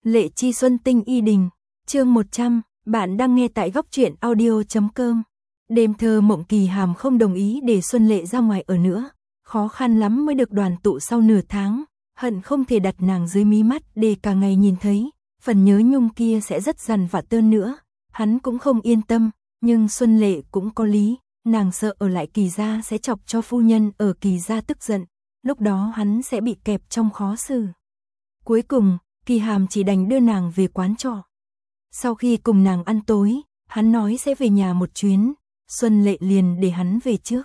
Lệ Chi Xuân Tinh Y Đình, chương 100, bạn đang nghe tại góc truyện audio.com. Đêm thơ mộng Kỳ Hàm không đồng ý để Xuân Lệ ra ngoài ở nữa, khó khăn lắm mới được đoàn tụ sau nửa tháng, hận không thể đặt nàng dưới mí mắt để cả ngày nhìn thấy, phần nhớ nhung kia sẽ rất dằn vặt tơn nữa, hắn cũng không yên tâm, nhưng Xuân Lệ cũng có lý, nàng sợ ở lại Kỳ gia sẽ chọc cho phu nhân ở Kỳ gia tức giận, lúc đó hắn sẽ bị kẹp trong khó xử. Cuối cùng, Kỳ Hàm chỉ đành đưa nàng về quán trọ. Sau khi cùng nàng ăn tối, hắn nói sẽ về nhà một chuyến, Xuân Lệ liền để hắn về trước.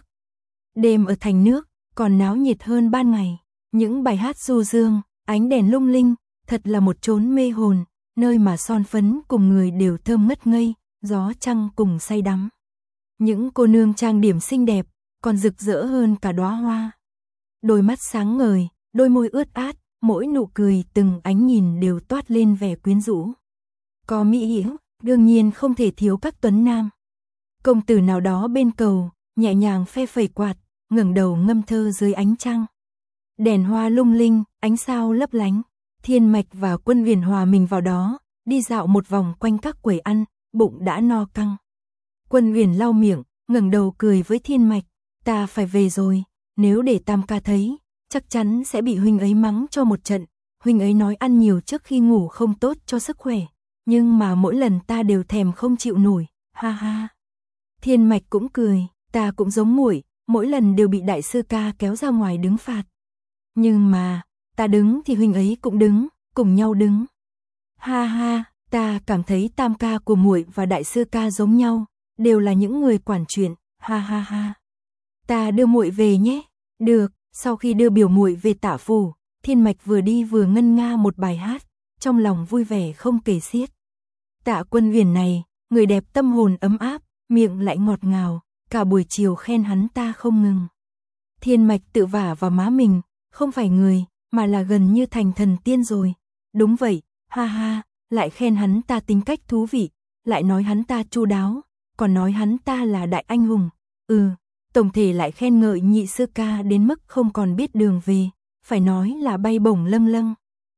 Đêm ở thành nước, còn náo nhiệt hơn ban ngày, những bài hát du dương, ánh đèn lung linh, thật là một chốn mê hồn, nơi mà son phấn cùng người đều thơm ngất ngây, gió trăng cùng say đắm. Những cô nương trang điểm xinh đẹp, còn rực rỡ hơn cả đóa hoa. Đôi mắt sáng ngời, đôi môi ướt át, mỗi nụ cười từng ánh nhìn đều toát lên vẻ quyến rũ. Có mỹ hiếu, đương nhiên không thể thiếu các tuấn nam. Công tử nào đó bên cầu, nhẹ nhàng phe phẩy quạt, ngẩng đầu ngâm thơ dưới ánh trăng. Đèn hoa lung linh, ánh sao lấp lánh, Thiên Mạch và Quân Huyền hòa mình vào đó, đi dạo một vòng quanh các quầy ăn, bụng đã no căng. Quân Huyền lau miệng, ngẩng đầu cười với Thiên Mạch, ta phải về rồi, nếu để Tam ca thấy, chắc chắn sẽ bị huynh ấy mắng cho một trận, huynh ấy nói ăn nhiều trước khi ngủ không tốt cho sức khỏe, nhưng mà mỗi lần ta đều thèm không chịu nổi, ha ha. Thiên Mạch cũng cười, ta cũng giống muội, mỗi lần đều bị đại sư ca kéo ra ngoài đứng phạt. Nhưng mà, ta đứng thì huynh ấy cũng đứng, cùng nhau đứng. Ha ha, ta cảm thấy Tam ca của muội và đại sư ca giống nhau, đều là những người quản chuyện, ha ha ha. Ta đưa muội về nhé. Được. Sau khi đưa biểu muội về Tả phủ, Thiên Mạch vừa đi vừa ngân nga một bài hát, trong lòng vui vẻ không kể xiết. Tạ Quân Huyền này, người đẹp tâm hồn ấm áp, miệng lại ngọt ngào, cả buổi chiều khen hắn ta không ngừng. Thiên Mạch tự vả vào má mình, không phải người, mà là gần như thành thần tiên rồi. Đúng vậy, ha ha, lại khen hắn ta tính cách thú vị, lại nói hắn ta chu đáo, còn nói hắn ta là đại anh hùng. Tổng thể lại khen ngợi nhị sư ca đến mức không còn biết đường về, phải nói là bay bổng lâng lâng.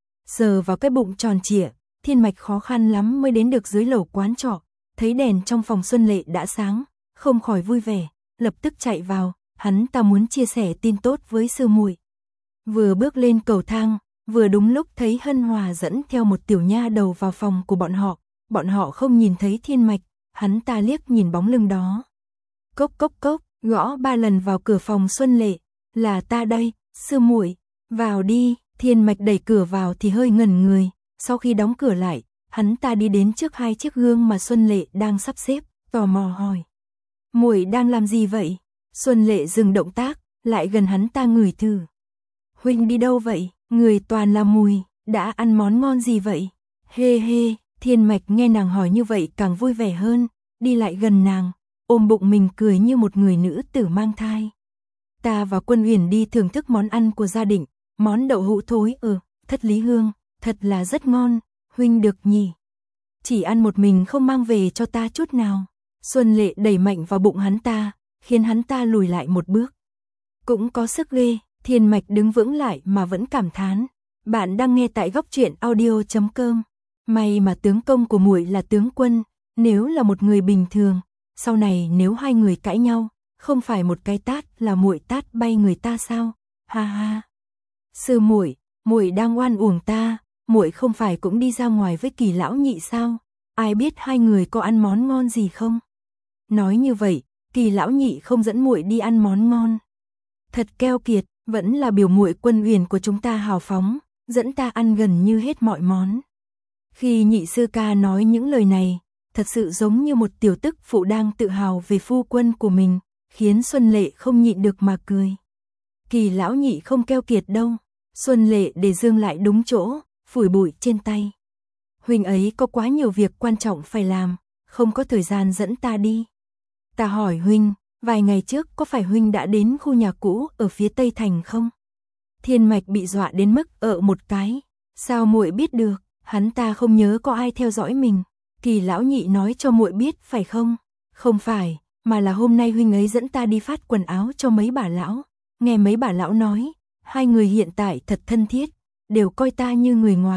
Sờ vào cái bụng tròn trịa, Thiên Mạch khó khăn lắm mới đến được dưới lầu quán trọ, thấy đèn trong phòng Xuân Lệ đã sáng, không khỏi vui vẻ, lập tức chạy vào, hắn ta muốn chia sẻ tin tốt với sư muội. Vừa bước lên cầu thang, vừa đúng lúc thấy Hân Hòa dẫn theo một tiểu nha đầu vào phòng của bọn họ không nhìn thấy Thiên Mạch, hắn ta liếc nhìn bóng lưng đó. Cốc cốc cốc, gõ 3 lần vào cửa phòng Xuân Lệ, là ta đây, sư muội, vào đi. Thiên Mạch đẩy cửa vào thì hơi ngẩn người, sau khi đóng cửa lại, hắn ta đi đến trước 2 chiếc gương mà Xuân Lệ đang sắp xếp, tò mò hỏi. Muội đang làm gì vậy? Xuân Lệ dừng động tác, lại gần hắn ta ngửi thử. Huynh đi đâu vậy? Người toàn là mùi, đã ăn món ngon gì vậy? Hê hê, Thiên Mạch nghe nàng hỏi như vậy càng vui vẻ hơn, đi lại gần nàng, ôm bụng mình cười như một người nữ tử mang thai. Ta và Quân Huyền đi thưởng thức món ăn của gia đình, món đậu hũ thối Thất Lý Hương, thật là rất ngon, huynh được nhỉ? Chỉ ăn một mình không mang về cho ta chút nào. Xuân Lệ đẩy mạnh vào bụng hắn ta, khiến hắn ta lùi lại một bước. Cũng có sức ghê, Thiên Mạch đứng vững lại mà vẫn cảm thán. Bạn đang nghe tại góc truyện audio.com. May mà tướng công của muội là tướng quân, nếu là một người bình thường, sau này nếu hai người cãi nhau, không phải một cái tát là muội tát bay người ta sao? Ha ha. Sư muội, muội đang oan uổng ta, muội không phải cũng đi ra ngoài với Kỳ lão nhị sao? Ai biết hai người có ăn món ngon gì không? Nói như vậy, Kỳ lão nhị không dẫn muội đi ăn món ngon. Thật keo kiệt, vẫn là biểu muội Quân Huyền của chúng ta hào phóng, dẫn ta ăn gần như hết mọi món. Khi nhị sư ca nói những lời này, thật sự giống như một tiểu tức phụ đang tự hào về phu quân của mình, khiến Xuân Lệ không nhịn được mà cười. Kỳ lão nhị không keo kiệt đâu. Xuân Lệ để dương lại đúng chỗ, phủi bụi trên tay. Huynh ấy có quá nhiều việc quan trọng phải làm, không có thời gian dẫn ta đi. Ta hỏi huynh, vài ngày trước có phải huynh đã đến khu nhà cũ ở phía Tây Thành không? Thiên Mạch bị dọa đến mức một cái. Sao muội biết được? Hắn ta không nhớ có ai theo dõi mình. Kỳ lão nhị nói cho muội biết phải không? Không phải, mà là hôm nay huynh ấy dẫn ta đi phát quần áo cho mấy bà lão. Nghe mấy bà lão nói, hai người hiện tại thật thân thiết, đều coi ta như người ngoài,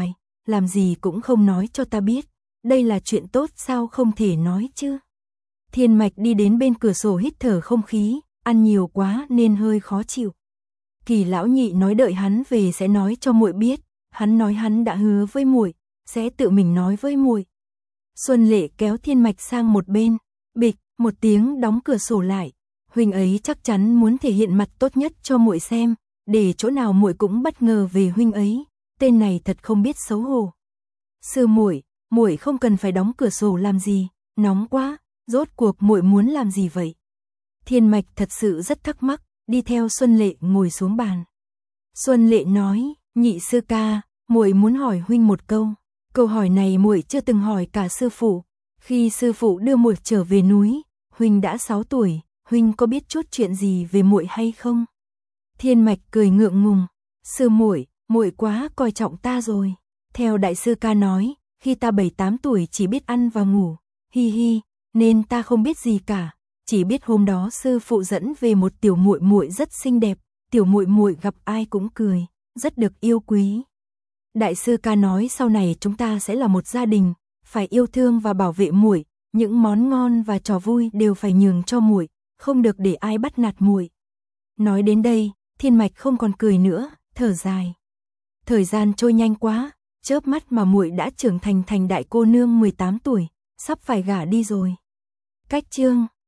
làm gì cũng không nói cho ta biết, đây là chuyện tốt sao không thể nói chứ. Thiên Mạch đi đến bên cửa sổ hít thở không khí, ăn nhiều quá nên hơi khó chịu. Kỳ lão nhị nói đợi hắn về sẽ nói cho muội biết, hắn nói hắn đã hứa với muội, sẽ tự mình nói với muội. Xuân Lệ kéo Thiên Mạch sang một bên, bịch, một tiếng đóng cửa sổ lại. Huynh ấy chắc chắn muốn thể hiện mặt tốt nhất cho muội xem, để chỗ nào muội cũng bất ngờ về huynh ấy, tên này thật không biết xấu hổ. Sư muội, muội không cần phải đóng cửa sổ làm gì, nóng quá, rốt cuộc muội muốn làm gì vậy? Thiên Mạch thật sự rất thắc mắc, đi theo Xuân Lệ ngồi xuống bàn. Xuân Lệ nói, nhị sư ca, muội muốn hỏi huynh một câu. Câu hỏi này muội chưa từng hỏi cả sư phụ. Khi sư phụ đưa muội trở về núi, huynh đã 6 tuổi, huynh có biết chút chuyện gì về muội hay không? Thiên Mạch cười ngượng ngùng, sư muội, muội quá coi trọng ta rồi. Theo đại sư ca nói, khi ta 7-8 tuổi chỉ biết ăn và ngủ, hi hi, nên ta không biết gì cả, chỉ biết hôm đó sư phụ dẫn về một tiểu muội muội rất xinh đẹp, tiểu muội muội gặp ai cũng cười, rất được yêu quý. Đại sư ca nói sau này chúng ta sẽ là một gia đình, phải yêu thương và bảo vệ muội, những món ngon và trò vui đều phải nhường cho muội, không được để ai bắt nạt muội. Nói đến đây, Thiên Mạch không còn cười nữa, thở dài. Thời gian trôi nhanh quá, chớp mắt mà muội đã trưởng thành đại cô nương 18 tuổi, sắp phải gả đi rồi. Cách chương